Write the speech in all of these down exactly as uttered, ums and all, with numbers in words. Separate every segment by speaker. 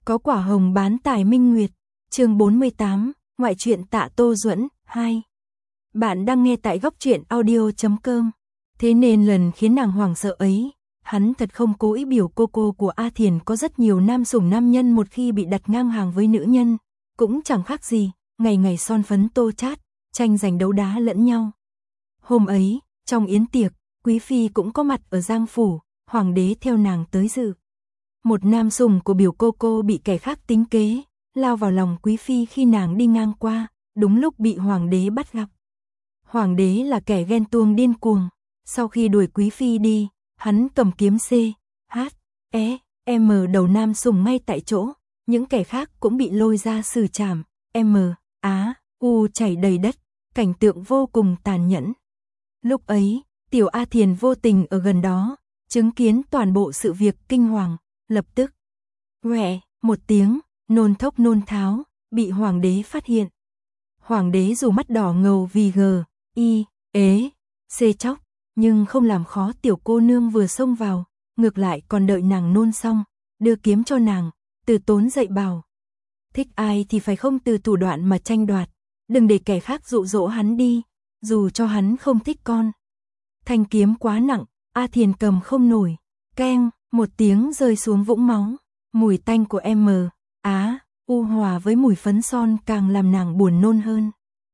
Speaker 1: Có quả hồng bán tài minh nguyệt, chương bốn mươi tám, ngoại truyện Tạ Tô Duẫn, hai. Bạn đang nghe tại góc truyện audio chấm com. Thế nên lần khiến nàng hoảng sợ ấy, hắn thật không cố ý biểu cô cô của A Thiền có rất nhiều nam sủng nam nhân một khi bị đặt ngang hàng với nữ nhân, cũng chẳng khác gì, ngày ngày son phấn tô chát, tranh giành đấu đá lẫn nhau. Hôm ấy, trong yến tiệc, Quý Phi cũng có mặt ở Giang Phủ, Hoàng đế theo nàng tới dự. Một nam sủng của biểu cô cô bị kẻ khác tính kế, lao vào lòng Quý Phi khi nàng đi ngang qua, đúng lúc bị Hoàng đế bắt gặp. Hoàng đế là kẻ ghen tuông điên cuồng, sau khi đuổi Quý Phi đi, hắn cầm kiếm C, H, E, M đầu nam sủng ngay tại chỗ, những kẻ khác cũng bị lôi ra xử trảm, M, Á, U chảy đầy đất, cảnh tượng vô cùng tàn nhẫn. Lúc ấy, tiểu A Thiền vô tình ở gần đó, chứng kiến toàn bộ sự việc kinh hoàng, lập tức "Quẹ" một tiếng, nôn thốc nôn tháo, bị Hoàng đế phát hiện. Hoàng đế dù mắt đỏ ngầu vì G, I, ế, C chóc, nhưng không làm khó tiểu cô nương vừa xông vào, ngược lại còn đợi nàng nôn xong, đưa kiếm cho nàng, từ tốn dạy bảo. Thích ai thì phải không từ thủ đoạn mà tranh đoạt, đừng để kẻ khác dụ dỗ hắn đi, dù cho hắn không thích con. Thanh kiếm quá nặng, A Thiền cầm không nổi, keng, một tiếng rơi xuống vũng máu, mùi tanh của M, Á, U hòa với mùi phấn son càng làm nàng buồn nôn hơn.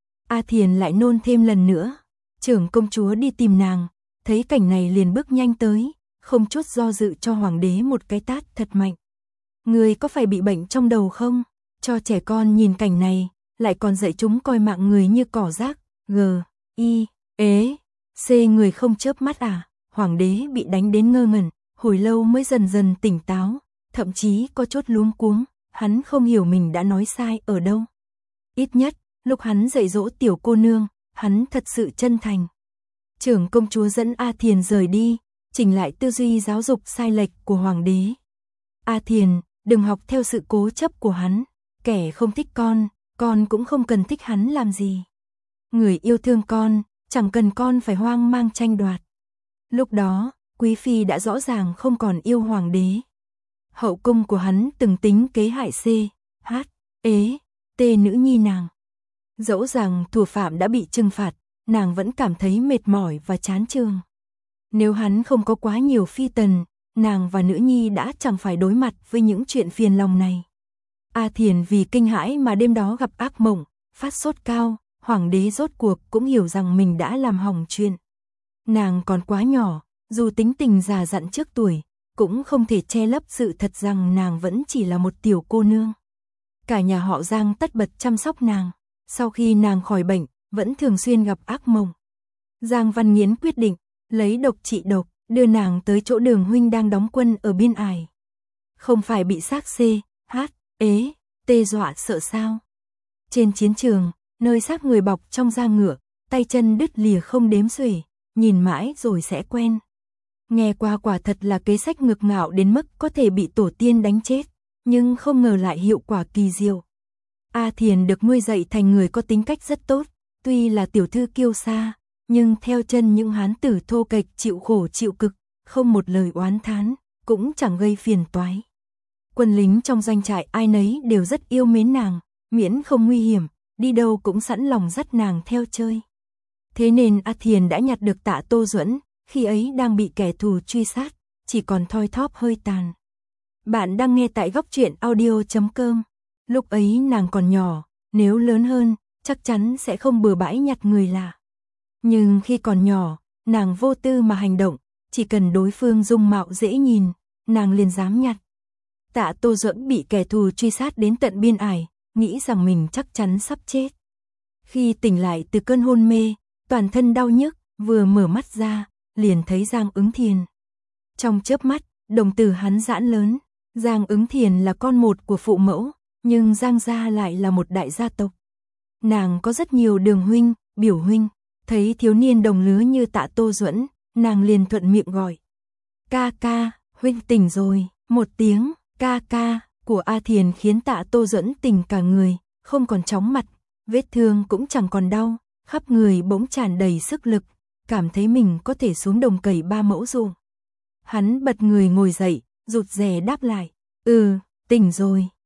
Speaker 1: A Thiền lại nôn thêm lần nữa, trưởng công chúa đi tìm nàng, thấy cảnh này liền bước nhanh tới, không chút do dự cho Hoàng đế một cái tát thật mạnh. Người có phải bị bệnh trong đầu không? Cho trẻ con nhìn cảnh này, lại còn dạy chúng coi mạng người như cỏ rác, G, I, ế, C người không chớp mắt à? Hoàng đế bị đánh đến ngơ ngẩn, hồi lâu mới dần dần tỉnh táo, thậm chí có chút luống cuống, hắn không hiểu mình đã nói sai ở đâu. Ít nhất, lúc hắn dạy dỗ tiểu cô nương, hắn thật sự chân thành. Trưởng công chúa dẫn A Thiền rời đi, chỉnh lại tư duy giáo dục sai lệch của Hoàng đế. A Thiền, đừng học theo sự cố chấp của hắn, kẻ không thích con, con cũng không cần thích hắn làm gì. Người yêu thương con, chẳng cần con phải hoang mang tranh đoạt. Lúc đó, Quý Phi đã rõ ràng không còn yêu Hoàng đế. Hậu cung của hắn từng tính kế hại C, H, ế, T nữ nhi nàng. Dẫu rằng thủ phạm đã bị trừng phạt, nàng vẫn cảm thấy mệt mỏi và chán chường. Nếu hắn không có quá nhiều phi tần, nàng và nữ nhi đã chẳng phải đối mặt với những chuyện phiền lòng này. A Thiền vì kinh hãi mà đêm đó gặp ác mộng, phát sốt cao, Hoàng đế rốt cuộc cũng hiểu rằng mình đã làm hỏng chuyện. Nàng còn quá nhỏ, dù tính tình già dặn trước tuổi, cũng không thể che lấp sự thật rằng nàng vẫn chỉ là một tiểu cô nương. Cả nhà họ Giang tất bật chăm sóc nàng, sau khi nàng khỏi bệnh, vẫn thường xuyên gặp ác mộng. Giang Văn Nghiến quyết định, lấy độc trị độc, đưa nàng tới chỗ Đường huynh đang đóng quân ở biên ải. Không phải bị xác C, H, ế, T dọa sợ sao? Trên chiến trường, nơi xác người bọc trong da ngựa, tay chân đứt lìa không đếm xuể, nhìn mãi rồi sẽ quen. Nghe qua quả thật là kế sách ngược ngạo đến mức có thể bị tổ tiên đánh chết, nhưng không ngờ lại hiệu quả kỳ diệu. A Thiền được nuôi dạy thành người có tính cách rất tốt, tuy là tiểu thư kiêu sa, nhưng theo chân những hán tử thô kệch chịu khổ chịu cực, không một lời oán thán, cũng chẳng gây phiền toái. Quân lính trong doanh trại ai nấy đều rất yêu mến nàng, miễn không nguy hiểm, đi đâu cũng sẵn lòng dắt nàng theo chơi. Thế nên A Thiền đã nhặt được Tạ Tô Duẫn, khi ấy đang bị kẻ thù truy sát, chỉ còn thoi thóp hơi tàn. Bạn đang nghe tại góc truyện audio chấm com. Lúc ấy nàng còn nhỏ, nếu lớn hơn, chắc chắn sẽ không bừa bãi nhặt người lạ. Nhưng khi còn nhỏ, nàng vô tư mà hành động, chỉ cần đối phương dung mạo dễ nhìn, nàng liền dám nhặt. Tạ Tô Duẫn bị kẻ thù truy sát đến tận biên ải, nghĩ rằng mình chắc chắn sắp chết. Khi tỉnh lại từ cơn hôn mê, toàn thân đau nhức, vừa mở mắt ra, liền thấy Giang Ứng Thiền. Trong chớp mắt, đồng tử hắn giãn lớn, Giang Ứng Thiền là con một của phụ mẫu, nhưng Giang gia lại là một đại gia tộc. Nàng có rất nhiều đường huynh, biểu huynh, thấy thiếu niên đồng lứa như Tạ Tô Duẫn, nàng liền thuận miệng gọi. Ca ca, huynh tỉnh rồi, một tiếng, ca ca, của A Thiền khiến Tạ Tô Duẫn tỉnh cả người, không còn chóng mặt, vết thương cũng chẳng còn đau, khắp người bỗng tràn đầy sức lực, cảm thấy mình có thể xuống đồng cày ba mẫu ruộng. Hắn bật người ngồi dậy, rụt rè đáp lại, ừ, tỉnh rồi,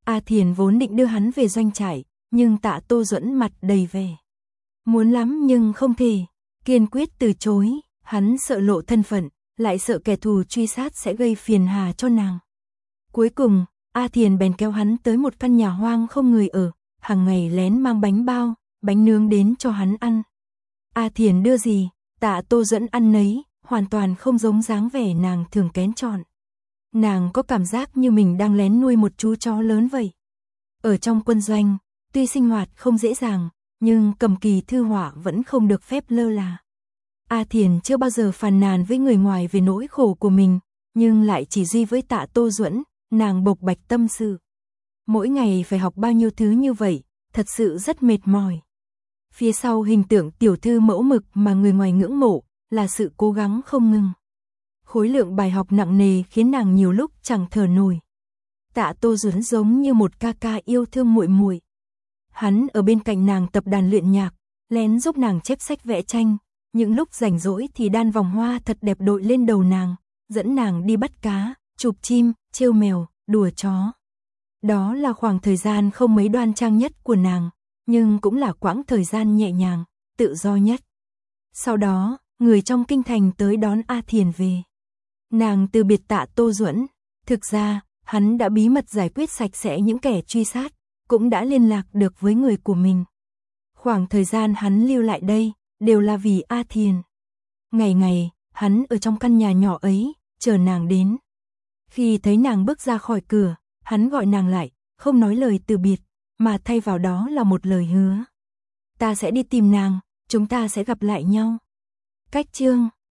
Speaker 1: A Thiền vốn định đưa hắn về doanh trại, nhưng Tạ Tô Duẫn mặt đầy vẻ muốn lắm nhưng không thể, kiên quyết từ chối, hắn sợ lộ thân phận, lại sợ kẻ thù truy sát sẽ gây phiền hà cho nàng. Cuối cùng, A Thiền bèn kéo hắn tới một căn nhà hoang không người ở, hàng ngày lén mang bánh bao, bánh nướng đến cho hắn ăn. A Thiền đưa gì, Tạ Tô Duẫn ăn nấy, hoàn toàn không giống dáng vẻ nàng thường kén chọn. Nàng có cảm giác như mình đang lén nuôi một chú chó lớn vậy. Ở trong quân doanh, tuy sinh hoạt không dễ dàng, nhưng Cầm Kỳ thư họa vẫn không được phép lơ là. A Thiền chưa bao giờ phàn nàn với người ngoài về nỗi khổ của mình, nhưng lại chỉ duy với Tạ Tô Duẫn, nàng bộc bạch tâm sự. Mỗi ngày phải học bao nhiêu thứ như vậy, thật sự rất mệt mỏi. Phía sau hình tượng tiểu thư mẫu mực mà người ngoài ngưỡng mộ, là sự cố gắng không ngừng. Khối lượng bài học nặng nề khiến nàng nhiều lúc chẳng thở nổi. Tạ Tô Duẫn giống như một ca ca yêu thương muội muội. Hắn ở bên cạnh nàng tập đàn luyện nhạc, lén giúp nàng chép sách vẽ tranh, những lúc rảnh rỗi thì đan vòng hoa thật đẹp đội lên đầu nàng, dẫn nàng đi bắt cá, chụp chim, trêu mèo, đùa chó. Đó là khoảng thời gian không mấy đoan trang nhất của nàng, nhưng cũng là quãng thời gian nhẹ nhàng, tự do nhất. Sau đó, người trong kinh thành tới đón A Thiền về. Nàng từ biệt Tạ Tô Duẫn, thực ra, hắn đã bí mật giải quyết sạch sẽ những kẻ truy sát, cũng đã liên lạc được với người của mình. Khoảng thời gian hắn lưu lại đây, đều là vì A Thiền. Ngày ngày, hắn ở trong căn nhà nhỏ ấy, chờ nàng đến. Khi thấy nàng bước ra khỏi cửa, hắn gọi nàng lại, không nói lời từ biệt, mà thay vào đó là một lời hứa. Ta sẽ đi tìm nàng, chúng ta sẽ gặp lại nhau. Cách chương